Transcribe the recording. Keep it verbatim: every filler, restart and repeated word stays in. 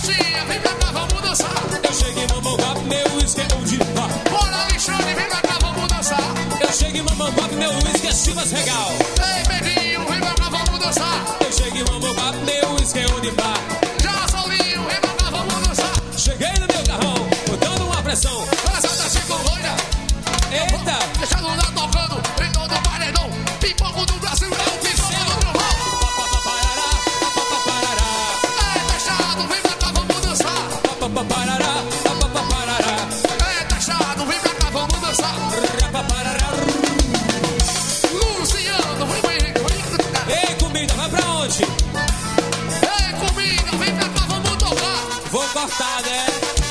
Festinha, vem pra cá, vamos dançar. Eu cheguei no Mongop, meu uísque é o de bar. Bora, Alexandre, vem pra cá, vamos dançar. Eu cheguei no Mongop, meu uísque é Chivas Regal. Ei, Pedrinho, vem pra cá, vamos dançar. Eu cheguei no Mongop, meu uísque é o de bar. Já, Saulinho, vem pra cá, vamos dançar. Cheguei no meu carrão, botando uma pressão. Essa tá chico loira. Eita! Deixa no lado tocando, em todo o paredão. Pipoco do Brasil, é o pipoco do trovão. É taxado, vem pra cá, vamos dançar. É taxado, vem pra cá, vamos dançar. Luciano, vem, vem, vem. Ei, comida, vai pra onde? Ei, comida, vem pra cá, vamos tocar. Vou cortar, né?